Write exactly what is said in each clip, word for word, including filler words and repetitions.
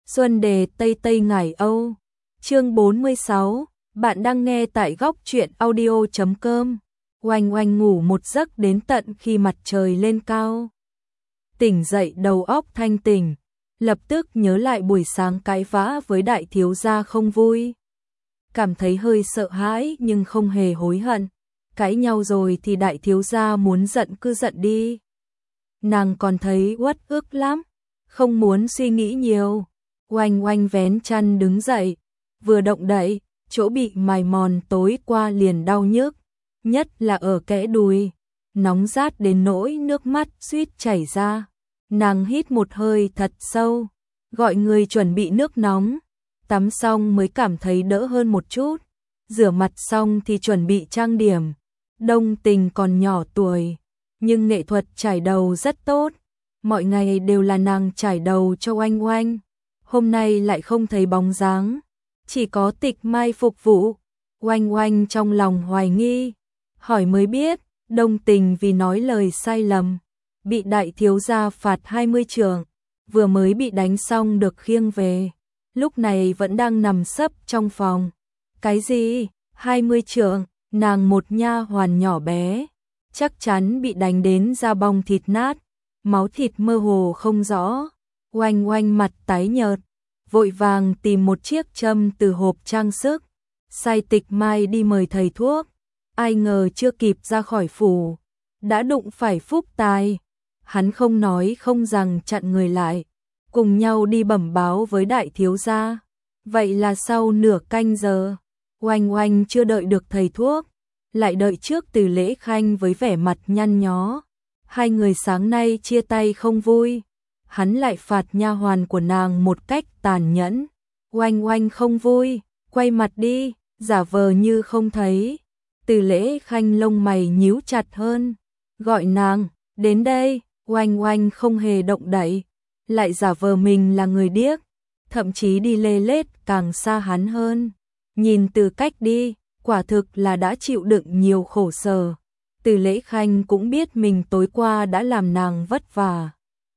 Xuân đề Tây Tây Ngải Âu. Chương bốn mươi sáu, bạn đang nghe tại góc truyện audio chấm com. Oanh oanh ngủ một giấc đến tận khi mặt trời lên cao. Tỉnh dậy đầu óc thanh tỉnh, lập tức nhớ lại buổi sáng cãi vã với đại thiếu gia không vui. Cảm thấy hơi sợ hãi nhưng không hề hối hận. Cãi nhau rồi thì đại thiếu gia muốn giận cứ giận đi. Nàng còn thấy uất ức lắm, không muốn suy nghĩ nhiều. Oanh oanh vén chăn đứng dậy, vừa động đậy, chỗ bị mài mòn tối qua liền đau nhức, nhất là ở kẽ đùi, nóng rát đến nỗi nước mắt suýt chảy ra. Nàng hít một hơi thật sâu, gọi người chuẩn bị nước nóng, tắm xong mới cảm thấy đỡ hơn một chút. Rửa mặt xong thì chuẩn bị trang điểm. Đông Tình còn nhỏ tuổi, nhưng nghệ thuật chải đầu rất tốt. Mọi ngày đều là nàng chải đầu cho Oanh Oanh. Hôm nay lại không thấy bóng dáng, chỉ có Tịch Mai phục vụ. Oanh Oanh trong lòng hoài nghi, hỏi mới biết, Đông Tình vì nói lời sai lầm, bị đại thiếu gia phạt hai mươi trượng, vừa mới bị đánh xong được khiêng về, lúc này vẫn đang nằm sấp trong phòng. Cái gì? hai mươi trượng? Nàng một nha hoàn nhỏ bé, chắc chắn bị đánh đến da bong thịt nát, máu thịt mơ hồ không rõ. Oanh Oanh mặt tái nhợt, vội vàng tìm một chiếc châm từ hộp trang sức, sai Tịch Mai đi mời thầy thuốc. Ai ngờ chưa kịp ra khỏi phủ, đã đụng phải Phúc Tài. Hắn không nói không rằng chặn người lại, cùng nhau đi bẩm báo với đại thiếu gia. Vậy là sau nửa canh giờ, Oanh Oanh chưa đợi được thầy thuốc, lại đợi trước Từ Lễ Khanh với vẻ mặt nhăn nhó. Hai người sáng nay chia tay không vui, hắn lại phạt nha hoàn của nàng một cách tàn nhẫn. Oanh Oanh không vui, quay mặt đi, giả vờ như không thấy. Từ Lễ Khanh lông mày nhíu chặt hơn, gọi nàng, đến đây. Oanh Oanh không hề động đậy, lại giả vờ mình là người điếc, thậm chí đi lê lết càng xa hắn hơn. Nhìn từ cách đi, quả thực là đã chịu đựng nhiều khổ sở. Từ Lễ Khanh cũng biết mình tối qua đã làm nàng vất vả.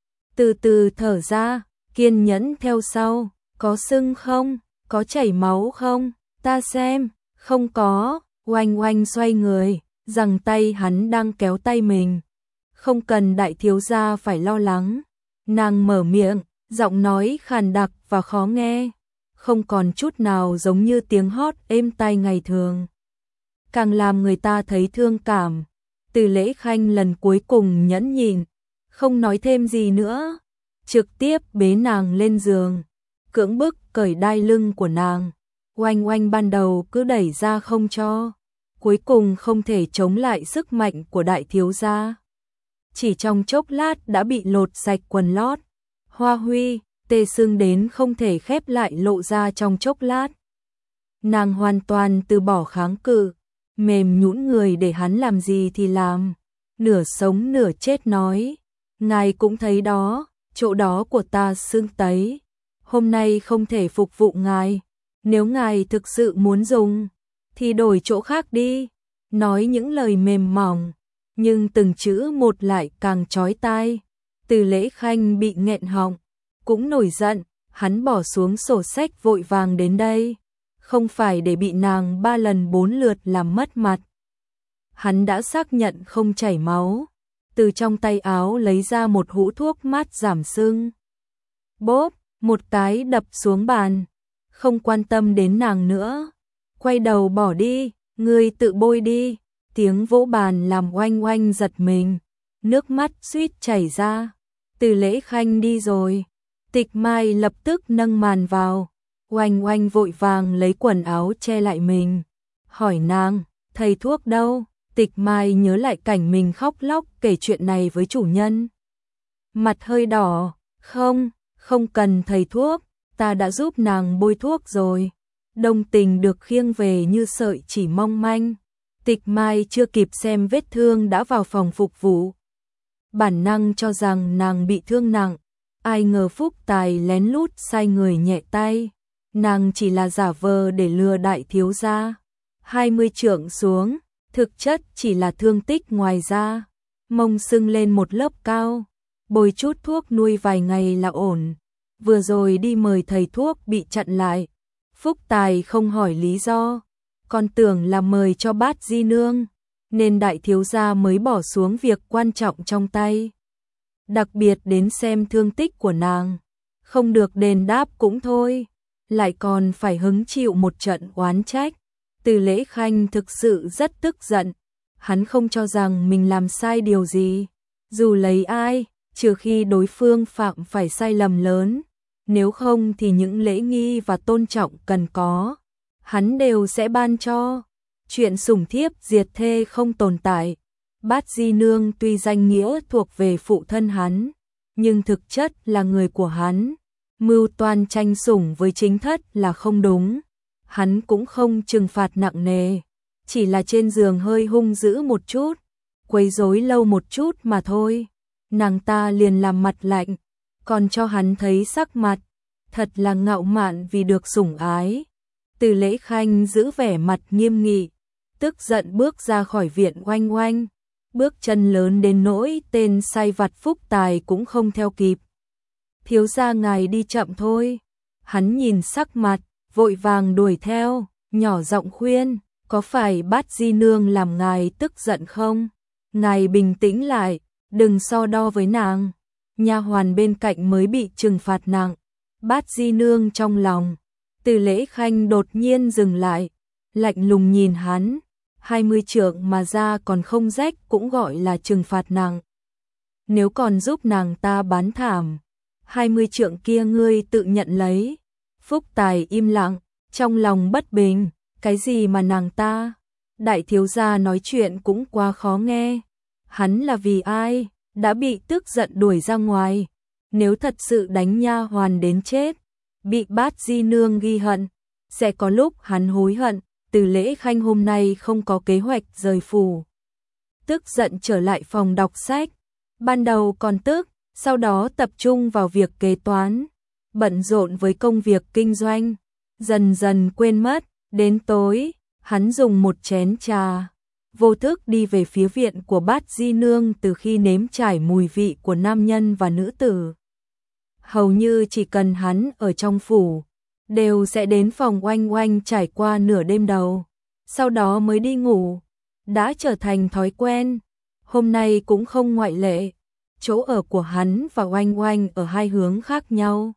Từ từ thở ra, kiên nhẫn theo sau. Có sưng không? Có chảy máu không? Ta xem. Không có. Oanh Oanh xoay người, giằng tay hắn đang kéo tay mình. Không cần đại thiếu gia phải lo lắng. Nàng mở miệng, giọng nói khàn đặc và khó nghe, không còn chút nào giống như tiếng hót êm tai ngày thường, càng làm người ta thấy thương cảm. Từ Lễ Khanh lần cuối cùng nhẫn nhịn, không nói thêm gì nữa, trực tiếp bế nàng lên giường, cưỡng bức cởi đai lưng của nàng. Oanh Oanh ban đầu cứ đẩy ra không cho, cuối cùng không thể chống lại sức mạnh của đại thiếu gia. Chỉ trong chốc lát đã bị lột sạch quần lót, hoa huy, tê sưng đến không thể khép lại lộ ra trong chốc lát. Nàng hoàn toàn từ bỏ kháng cự, mềm nhũn người để hắn làm gì thì làm, nửa sống nửa chết nói, ngài cũng thấy đó, chỗ đó của ta sưng tấy, hôm nay không thể phục vụ ngài, nếu ngài thực sự muốn dùng, thì đổi chỗ khác đi, nói những lời mềm mỏng, nhưng từng chữ một lại càng chói tai. Từ Lễ Khanh bị nghẹn họng, cũng nổi giận, hắn bỏ xuống sổ sách vội vàng đến đây, không phải để bị nàng ba lần bốn lượt làm mất mặt. Hắn đã xác nhận không chảy máu, từ trong tay áo lấy ra một hũ thuốc mát giảm sưng. Bốp, một cái đập xuống bàn, không quan tâm đến nàng nữa, quay đầu bỏ đi, ngươi tự bôi đi. Tiếng vỗ bàn làm Oanh Oanh giật mình, nước mắt suýt chảy ra. Từ Lễ Khanh đi rồi, Tịch Mai lập tức nâng màn vào. Oanh Oanh vội vàng lấy quần áo che lại mình, hỏi nàng, thầy thuốc đâu? Tịch Mai nhớ lại cảnh mình khóc lóc kể chuyện này với chủ nhân, mặt hơi đỏ. Không, không cần thầy thuốc, ta đã giúp nàng bôi thuốc rồi. Đông Tình được khiêng về như sợi chỉ mong manh. Tịch Mai chưa kịp xem vết thương đã vào phòng phục vụ, bản năng cho rằng nàng bị thương nặng, ai ngờ Phúc Tài lén lút sai người nhẹ tay, nàng chỉ là giả vờ để lừa đại thiếu gia. hai mươi trượng xuống, thực chất chỉ là thương tích ngoài da, mông sưng lên một lớp cao, bôi chút thuốc nuôi vài ngày là ổn. vừa rồi đi mời thầy thuốc bị chặn lại. Phúc Tài không hỏi lý do, còn tưởng là mời cho Bát Di Nương, nên đại thiếu gia mới bỏ xuống việc quan trọng trong tay. Đặc biệt đến xem thương tích của nàng, không được đền đáp cũng thôi, lại còn phải hứng chịu một trận oán trách. Từ Lễ Khanh thực sự rất tức giận, hắn không cho rằng mình làm sai điều gì, dù lấy ai, trừ khi đối phương phạm phải sai lầm lớn, nếu không thì những lễ nghi và tôn trọng cần có, hắn đều sẽ ban cho. Chuyện sủng thiếp diệt thê không tồn tại. Bát Di Nương tuy danh nghĩa thuộc về phụ thân hắn, nhưng thực chất là người của hắn. Mưu toan tranh sủng với chính thất là không đúng. Hắn cũng không trừng phạt nặng nề, chỉ là trên giường hơi hung dữ một chút, quấy rối lâu một chút mà thôi. Nàng ta liền làm mặt lạnh, còn cho hắn thấy sắc mặt, thật là ngạo mạn vì được sủng ái. Từ Lễ Khanh giữ vẻ mặt nghiêm nghị, tức giận bước ra khỏi viện Oanh Oanh, bước chân lớn đến nỗi tên sai vặt Phúc Tài cũng không theo kịp. Thiếu gia ngài đi chậm thôi. Hắn nhìn sắc mặt, vội vàng đuổi theo, nhỏ giọng khuyên, có phải Bát Di Nương làm ngài tức giận không? Ngài bình tĩnh lại, đừng so đo với nàng. Nha hoàn bên cạnh mới bị trừng phạt nặng. Bát Di Nương trong lòng. Từ Lễ Khanh đột nhiên dừng lại, lạnh lùng nhìn hắn. Hai mươi trượng mà ra còn không rách cũng gọi là trừng phạt nặng. Nếu còn giúp nàng ta bán thảm, hai mươi trượng kia ngươi tự nhận lấy. Phúc Tài im lặng, trong lòng bất bình, cái gì mà nàng ta? Đại thiếu gia nói chuyện cũng quá khó nghe. Hắn là vì ai, đã bị tức giận đuổi ra ngoài. Nếu thật sự đánh nha hoàn đến chết, bị Bát Di Nương ghi hận, sẽ có lúc hắn hối hận. Từ Lễ Khanh hôm nay không có kế hoạch rời phủ. Tức giận trở lại phòng đọc sách. Ban đầu còn tức, sau đó tập trung vào việc kế toán, bận rộn với công việc kinh doanh, dần dần quên mất. Đến tối, hắn dùng một chén trà, vô thức đi về phía viện của Bát Di Nương. Từ khi nếm trải mùi vị của nam nhân và nữ tử, hầu như chỉ cần hắn ở trong phủ, đều sẽ đến phòng Oanh Oanh trải qua nửa đêm đầu, sau đó mới đi ngủ, đã trở thành thói quen. Hôm nay cũng không ngoại lệ, chỗ ở của hắn và Oanh Oanh ở hai hướng khác nhau.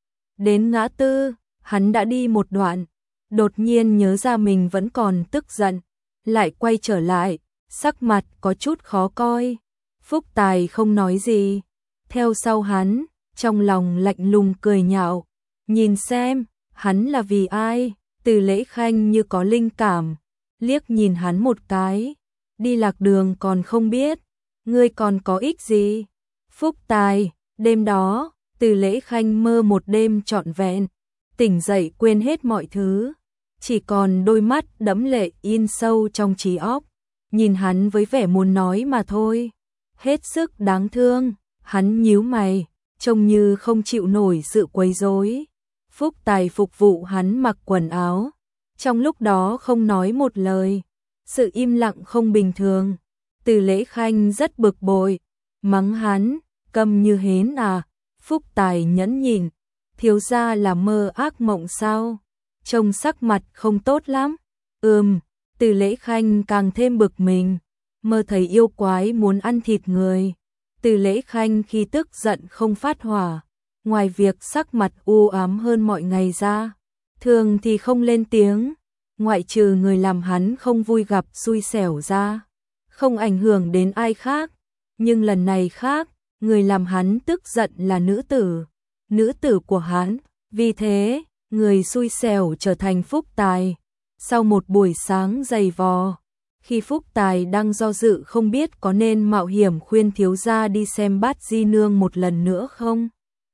Đến ngã tư, hắn đã đi một đoạn, đột nhiên nhớ ra mình vẫn còn tức giận, lại quay trở lại, sắc mặt có chút khó coi. Phúc Tài không nói gì, theo sau hắn, trong lòng lạnh lùng cười nhạo, nhìn xem, hắn là vì ai? Từ Lễ Khanh như có linh cảm, liếc nhìn hắn một cái, đi lạc đường còn không biết, ngươi còn có ích gì? Phúc Tài, đêm đó, Từ Lễ Khanh mơ một đêm trọn vẹn, tỉnh dậy quên hết mọi thứ, chỉ còn đôi mắt đẫm lệ in sâu trong trí óc, nhìn hắn với vẻ muốn nói mà thôi, hết sức đáng thương. Hắn nhíu mày, trông như không chịu nổi sự quấy rối. Phúc Tài phục vụ hắn mặc quần áo, trong lúc đó không nói một lời, sự im lặng không bình thường. Từ Lễ Khanh rất bực bội, mắng hắn, câm như hến à? Phúc Tài nhẫn nhịn, thiếu gia là mơ ác mộng sao? Trông sắc mặt không tốt lắm. Ừm, Từ Lễ Khanh càng thêm bực mình, mơ thấy yêu quái muốn ăn thịt người. Từ Lễ Khanh khi tức giận không phát hỏa, ngoài việc sắc mặt u ám hơn mọi ngày ra, thường thì không lên tiếng, ngoại trừ người làm hắn không vui gặp xui xẻo ra, không ảnh hưởng đến ai khác. Nhưng lần này khác, người làm hắn tức giận là nữ tử, nữ tử của hắn, vì thế, người xui xẻo trở thành Phúc Tài. Sau một buổi sáng dày vò, khi Phúc Tài đang do dự không biết có nên mạo hiểm khuyên thiếu gia đi xem Bát Di Nương một lần nữa không,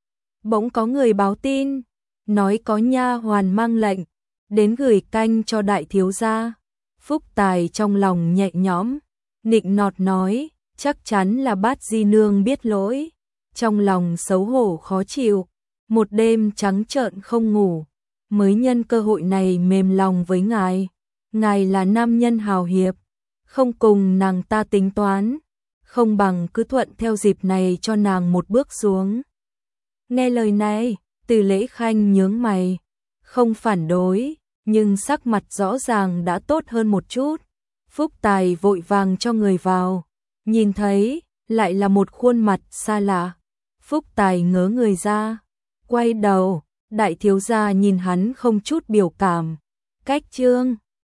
bỗng có người báo tin, nói có nha hoàn mang lệnh đến gửi canh cho đại thiếu gia. Phúc Tài trong lòng nhẹ nhõm, nịnh nọt nói, chắc chắn là Bát Di Nương biết lỗi. Trong lòng xấu hổ khó chịu, một đêm trắng trợn không ngủ, mới nhân cơ hội này mềm lòng với ngài. Ngài là nam nhân hào hiệp, không cùng nàng ta tính toán, không bằng cứ thuận theo dịp này cho nàng một bước xuống. Nghe lời này, Từ Lễ Khanh nhướng mày, không phản đối, nhưng sắc mặt rõ ràng đã tốt hơn một chút. Phúc Tài vội vàng cho người vào, nhìn thấy, lại là một khuôn mặt xa lạ. Phúc Tài ngớ người ra, quay đầu, đại thiếu gia nhìn hắn không chút biểu cảm. Cách Trương